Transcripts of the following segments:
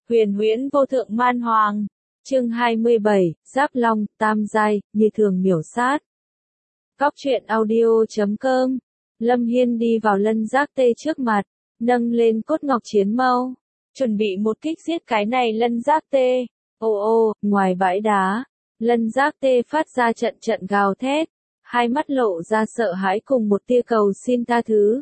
Huyền huyễn vô thượng man hoàng. Chương 27, Giáp Long, Tam Giai, như thường miểu sát. Góc truyện audio.com. Lâm Hiên đi vào Lân Giác Tê trước mặt, nâng lên cốt ngọc chiến mâu, chuẩn bị một kích giết cái này Lân Giác Tê. Ô, ngoài bãi đá, Lân Giác Tê phát ra trận trận gào thét, hai mắt lộ ra sợ hãi cùng một tia cầu xin tha thứ.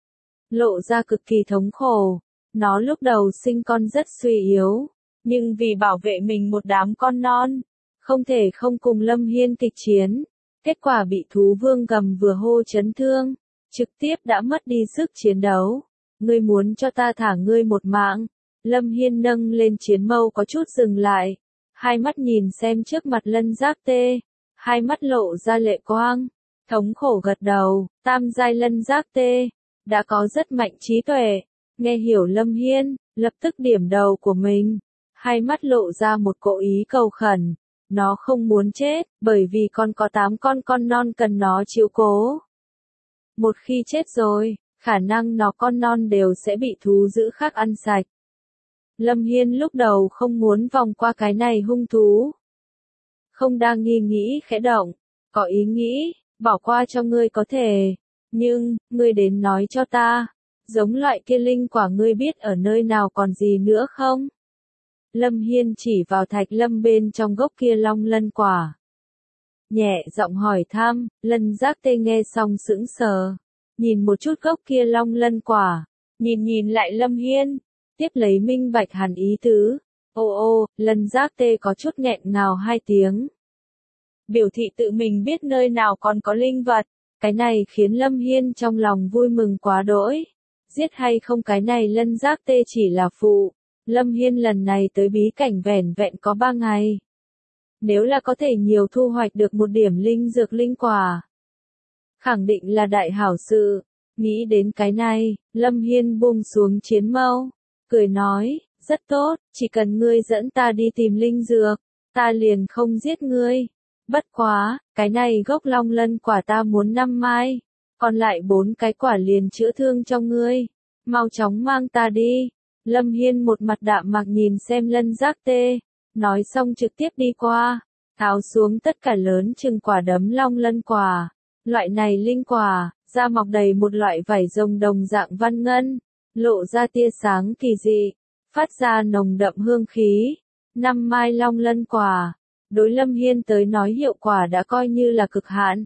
Lộ ra cực kỳ thống khổ. Nó lúc đầu sinh con rất suy yếu, nhưng vì bảo vệ mình một đám con non, không thể không cùng Lâm Hiên kịch chiến. Kết quả bị thú vương gầm vừa hô chấn thương, trực tiếp đã mất đi sức chiến đấu. Ngươi muốn cho ta thả ngươi một mạng? Lâm Hiên nâng lên chiến mâu có chút dừng lại, hai mắt nhìn xem trước mặt Lân Giác Tê, hai mắt lộ ra lệ quang, thống khổ gật đầu. Tam giai Lân Giác Tê đã có rất mạnh trí tuệ. Nghe hiểu Lâm Hiên, lập tức điểm đầu của mình, hai mắt lộ ra một cỗ ý cầu khẩn. Nó không muốn chết, bởi vì còn có 8 con non cần nó chiếu cố. Một khi chết rồi, khả năng nó con non đều sẽ bị thú dữ khác ăn sạch. Lâm Hiên lúc đầu không muốn vòng qua cái này hung thú. Không đang nghĩ khẽ động, có ý nghĩ, bỏ qua cho ngươi có thể, nhưng, ngươi đến nói cho ta. Giống loại kia linh quả ngươi biết ở nơi nào còn gì nữa không? Lâm Hiên chỉ vào thạch lâm bên trong gốc kia long lân quả. Nhẹ giọng hỏi thăm, Lân Giác Tê nghe xong sững sờ. Nhìn một chút gốc kia long lân quả. Nhìn lại Lâm Hiên. Tiếp lấy minh bạch hẳn ý tứ. Ô, Lân Giác Tê có chút nghẹn ngào hai tiếng. Biểu thị tự mình biết nơi nào còn có linh vật. Cái này khiến Lâm Hiên trong lòng vui mừng quá đỗi. Giết hay không cái này Lân Giác Tê chỉ là phụ. Lâm Hiên lần này tới bí cảnh vẻn vẹn có 3 ngày. Nếu là có thể nhiều thu hoạch được một điểm linh dược linh quả, khẳng định là đại hảo sự. Nghĩ đến cái này, Lâm Hiên buông xuống chiến mâu, cười nói, rất tốt, chỉ cần ngươi dẫn ta đi tìm linh dược, ta liền không giết ngươi. Bất quá, cái này gốc long lân quả ta muốn 5 mai. Còn lại 4 cái quả liền chữa thương cho ngươi. Mau chóng mang ta đi. Lâm Hiên một mặt đạm mạc nhìn xem Lân Giác Tê. Nói xong trực tiếp đi qua. Tháo xuống tất cả lớn chừng quả đấm long lân quả. Loại này linh quả, da mọc đầy một loại vảy rồng đồng dạng văn ngân. Lộ ra tia sáng kỳ dị. Phát ra nồng đậm hương khí. 5 mai long lân quả. Đối Lâm Hiên tới nói hiệu quả đã coi như là cực hạn.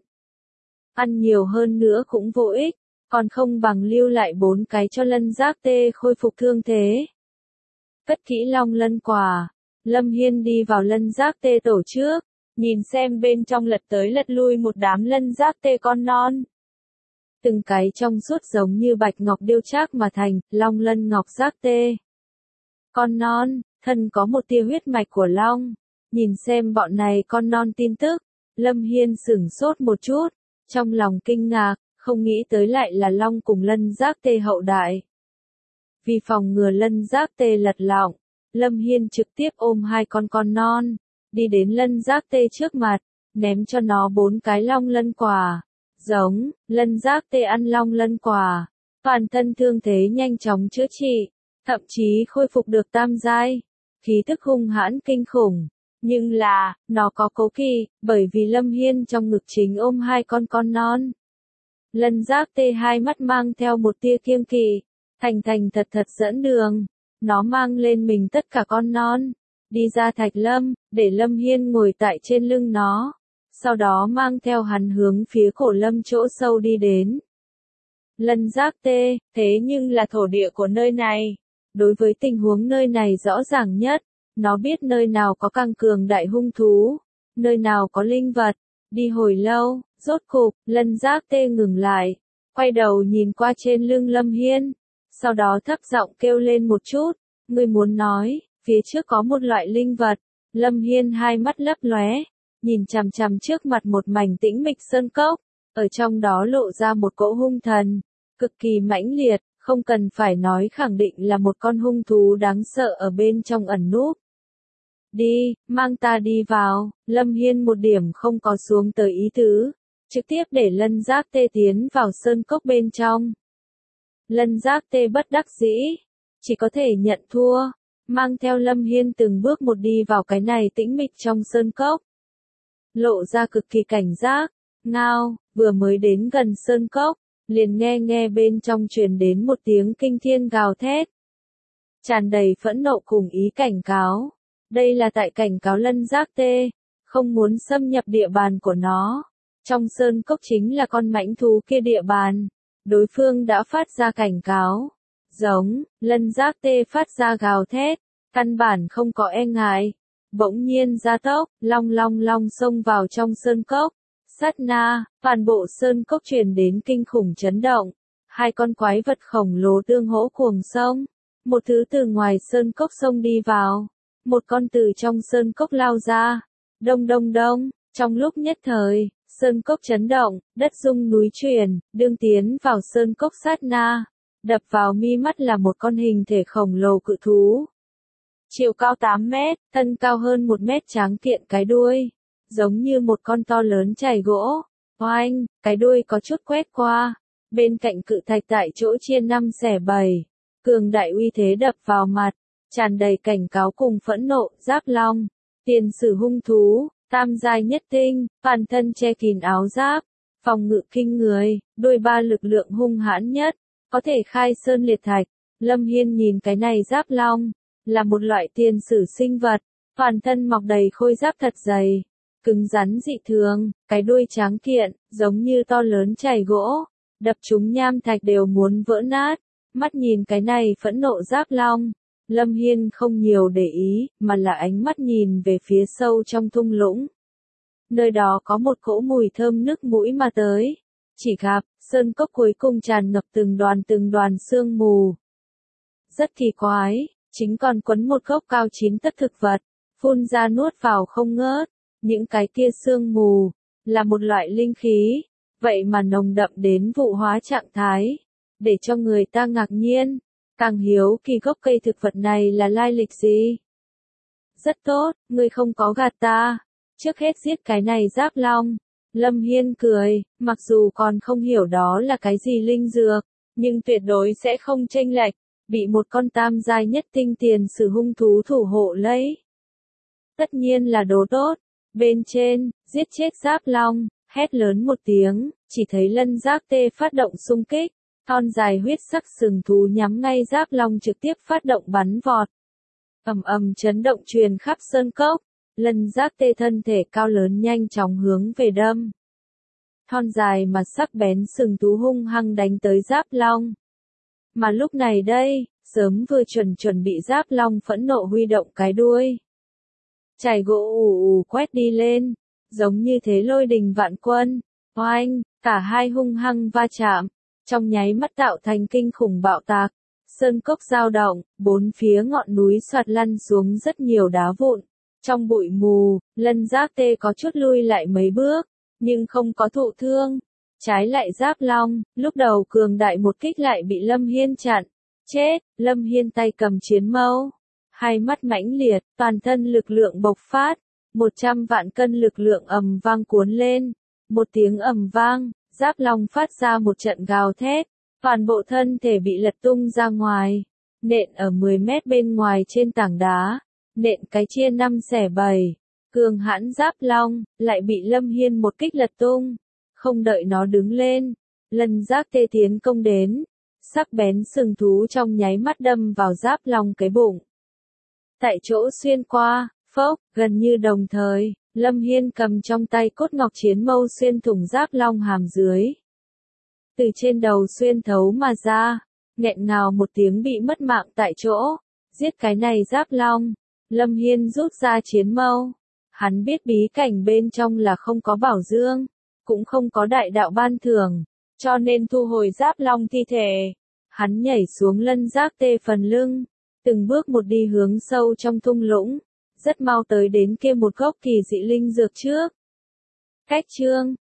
Ăn nhiều hơn nữa cũng vô ích, còn không bằng lưu lại 4 cái cho Lân Giác Tê khôi phục thương thế. Cất kỹ long lân quả, Lâm Hiên đi vào Lân Giác Tê tổ trước, nhìn xem bên trong lật tới lật lui một đám Lân Giác Tê con non. Từng cái trong suốt giống như bạch ngọc điêu trác mà thành, long lân ngọc giác tê. Con non, thân có một tia huyết mạch của long. Nhìn xem bọn này con non tin tức, Lâm Hiên sửng sốt một chút. Trong lòng kinh ngạc, không nghĩ tới lại là long cùng Lân Giác Tê hậu đại. Vì phòng ngừa Lân Giác Tê lật lọng, Lâm Hiên trực tiếp ôm 2 con non, đi đến Lân Giác Tê trước mặt, ném cho nó 4 cái long lân quả. Giống, Lân Giác Tê ăn long lân quả, toàn thân thương thế nhanh chóng chữa trị, thậm chí khôi phục được tam giai, khí tức hung hãn kinh khủng. Nhưng là, nó có cố kỵ, bởi vì Lâm Hiên trong ngực chính ôm 2 con non. Lân Giác Tê hai mắt mang theo một tia kiêng kỵ, thành thật dẫn đường. Nó mang lên mình tất cả con non, đi ra thạch lâm, để Lâm Hiên ngồi tại trên lưng nó. Sau đó mang theo hắn hướng phía cổ lâm chỗ sâu đi đến. Lân Giác Tê, thế nhưng là thổ địa của nơi này. Đối với tình huống nơi này rõ ràng nhất. Nó biết nơi nào có càng cường đại hung thú, nơi nào có linh vật. Đi hồi lâu, rốt cục, Lân Giác Tê ngừng lại, quay đầu nhìn qua trên lưng Lâm Hiên, sau đó thấp giọng kêu lên một chút, ngươi muốn nói, phía trước có một loại linh vật. Lâm Hiên hai mắt lấp lóe, nhìn chằm chằm trước mặt một mảnh tĩnh mịch sơn cốc, ở trong đó lộ ra một cỗ hung thần, cực kỳ mãnh liệt, không cần phải nói khẳng định là một con hung thú đáng sợ ở bên trong ẩn núp. Đi, mang ta đi vào. Lâm Hiên một điểm không có xuống tới ý tứ, trực tiếp để Lân Giác Tê tiến vào sơn cốc bên trong. Lân Giác Tê bất đắc dĩ, chỉ có thể nhận thua, mang theo Lâm Hiên từng bước một đi vào cái này tĩnh mịch trong sơn cốc. Lộ ra cực kỳ cảnh giác, ngao, vừa mới đến gần sơn cốc, liền nghe bên trong truyền đến một tiếng kinh thiên gào thét. Tràn đầy phẫn nộ cùng ý cảnh cáo. Đây là tại cảnh cáo Lân Giác Tê, không muốn xâm nhập địa bàn của nó. Trong sơn cốc chính là con mãnh thú kia địa bàn. Đối phương đã phát ra cảnh cáo. Giống, Lân Giác Tê phát ra gào thét, căn bản không có e ngại. Bỗng nhiên gia tốc, long xông vào trong sơn cốc. Sát na, toàn bộ sơn cốc truyền đến kinh khủng chấn động. Hai con quái vật khổng lồ tương hỗ cuồng xông. Một thứ từ ngoài sơn cốc xông đi vào. Một con từ trong sơn cốc lao ra. Đông, trong lúc nhất thời, sơn cốc chấn động, đất rung núi chuyển, đương tiến vào sơn cốc sát na. Đập vào mi mắt là một con hình thể khổng lồ cự thú. Chiều cao 8 mét, thân cao hơn 1 mét tráng kiện cái đuôi. Giống như một con to lớn chày gỗ. Oanh, cái đuôi có chút quét qua. Bên cạnh cự thạch tại chỗ chia 5 xẻ 7. Cường đại uy thế đập vào mặt. Tràn đầy cảnh cáo cùng phẫn nộ, Giáp Long. Tiền sử hung thú, tam giai nhất tinh, toàn thân che kín áo giáp. Phòng ngự kinh người, đuôi 3 lực lượng hung hãn nhất. Có thể khai sơn liệt thạch. Lâm Hiên nhìn cái này Giáp Long. Là một loại tiền sử sinh vật. Toàn thân mọc đầy khôi giáp thật dày. Cứng rắn dị thường, cái đuôi tráng kiện, giống như to lớn chày gỗ. Đập chúng nham thạch đều muốn vỡ nát. Mắt nhìn cái này phẫn nộ Giáp Long. Lâm Hiên không nhiều để ý, mà là ánh mắt nhìn về phía sâu trong thung lũng. Nơi đó có một cỗ mùi thơm nức mũi mà tới. Chỉ gặp, sơn cốc cuối cùng tràn ngập từng đoàn sương mù. Rất kỳ quái, chính còn quấn một gốc cao 9 tấc thực vật, phun ra nuốt vào không ngớt. Những cái kia sương mù, là một loại linh khí, vậy mà nồng đậm đến vụ hóa trạng thái, để cho người ta ngạc nhiên, càng hiếu kỳ gốc cây thực vật này là lai lịch gì. Rất tốt, ngươi không có gạt ta, trước hết giết cái này Giáp Long. Lâm Hiên cười, mặc dù còn không hiểu đó là cái gì linh dược, nhưng tuyệt đối sẽ không chênh lệch, bị một con tam giai nhất tinh tiền sử hung thú thủ hộ lấy. Tất nhiên là đồ tốt. Bên trên, giết chết Giáp Long, hét lớn một tiếng, chỉ thấy Lân Giác Tê phát động xung kích, thon dài huyết sắc sừng thú nhắm ngay Giáp Long trực tiếp phát động bắn vọt. Ầm chấn động truyền khắp sơn cốc, Lân Giác Tê thân thể cao lớn nhanh chóng hướng về đâm. Thon dài mà sắc bén sừng thú hung hăng đánh tới Giáp Long. Mà lúc này đây, sớm vừa chuẩn bị Giáp Long phẫn nộ huy động cái đuôi. Chày gỗ ù quét đi lên, giống như thế lôi đình vạn quân. Oanh, cả hai hung hăng va chạm, trong nháy mắt tạo thành kinh khủng bạo tạc. Sơn cốc dao động, bốn phía ngọn núi xoạt lăn xuống rất nhiều đá vụn. Trong bụi mù, Lân Giác Tê có chút lui lại mấy bước, nhưng không có thụ thương. Trái lại Giáp Long, lúc đầu cường đại một kích lại bị Lâm Hiên chặn. Chết, Lâm Hiên tay cầm chiến mâu. Hai mắt mãnh liệt, toàn thân lực lượng bộc phát. 100 vạn cân lực lượng ầm vang cuốn lên. Một tiếng ầm vang, Giáp Long phát ra một trận gào thét. Toàn bộ thân thể bị lật tung ra ngoài. Nện ở 10 mét bên ngoài trên tảng đá. Nện cái chia 5 xẻ 7. Cường hãn Giáp Long, lại bị Lâm Hiên một kích lật tung. Không đợi nó đứng lên. Lân Giác Tê tiến công đến. Sắc bén sừng thú trong nháy mắt đâm vào Giáp Long cái bụng. Tại chỗ xuyên qua, phốc, gần như đồng thời, Lâm Hiên cầm trong tay cốt ngọc chiến mâu xuyên thủng Giáp Long hàm dưới. Từ trên đầu xuyên thấu mà ra, nghẹn ngào một tiếng bị mất mạng tại chỗ. Giết cái này Giáp Long, Lâm Hiên rút ra chiến mâu. Hắn biết bí cảnh bên trong là không có bảo dương, cũng không có đại đạo ban thưởng, cho nên thu hồi Giáp Long thi thể. Hắn nhảy xuống Lân Giác Tê phần lưng, từng bước một đi hướng sâu trong thung lũng, rất mau tới đến kia một gốc kỳ dị linh dược trước. Cách chương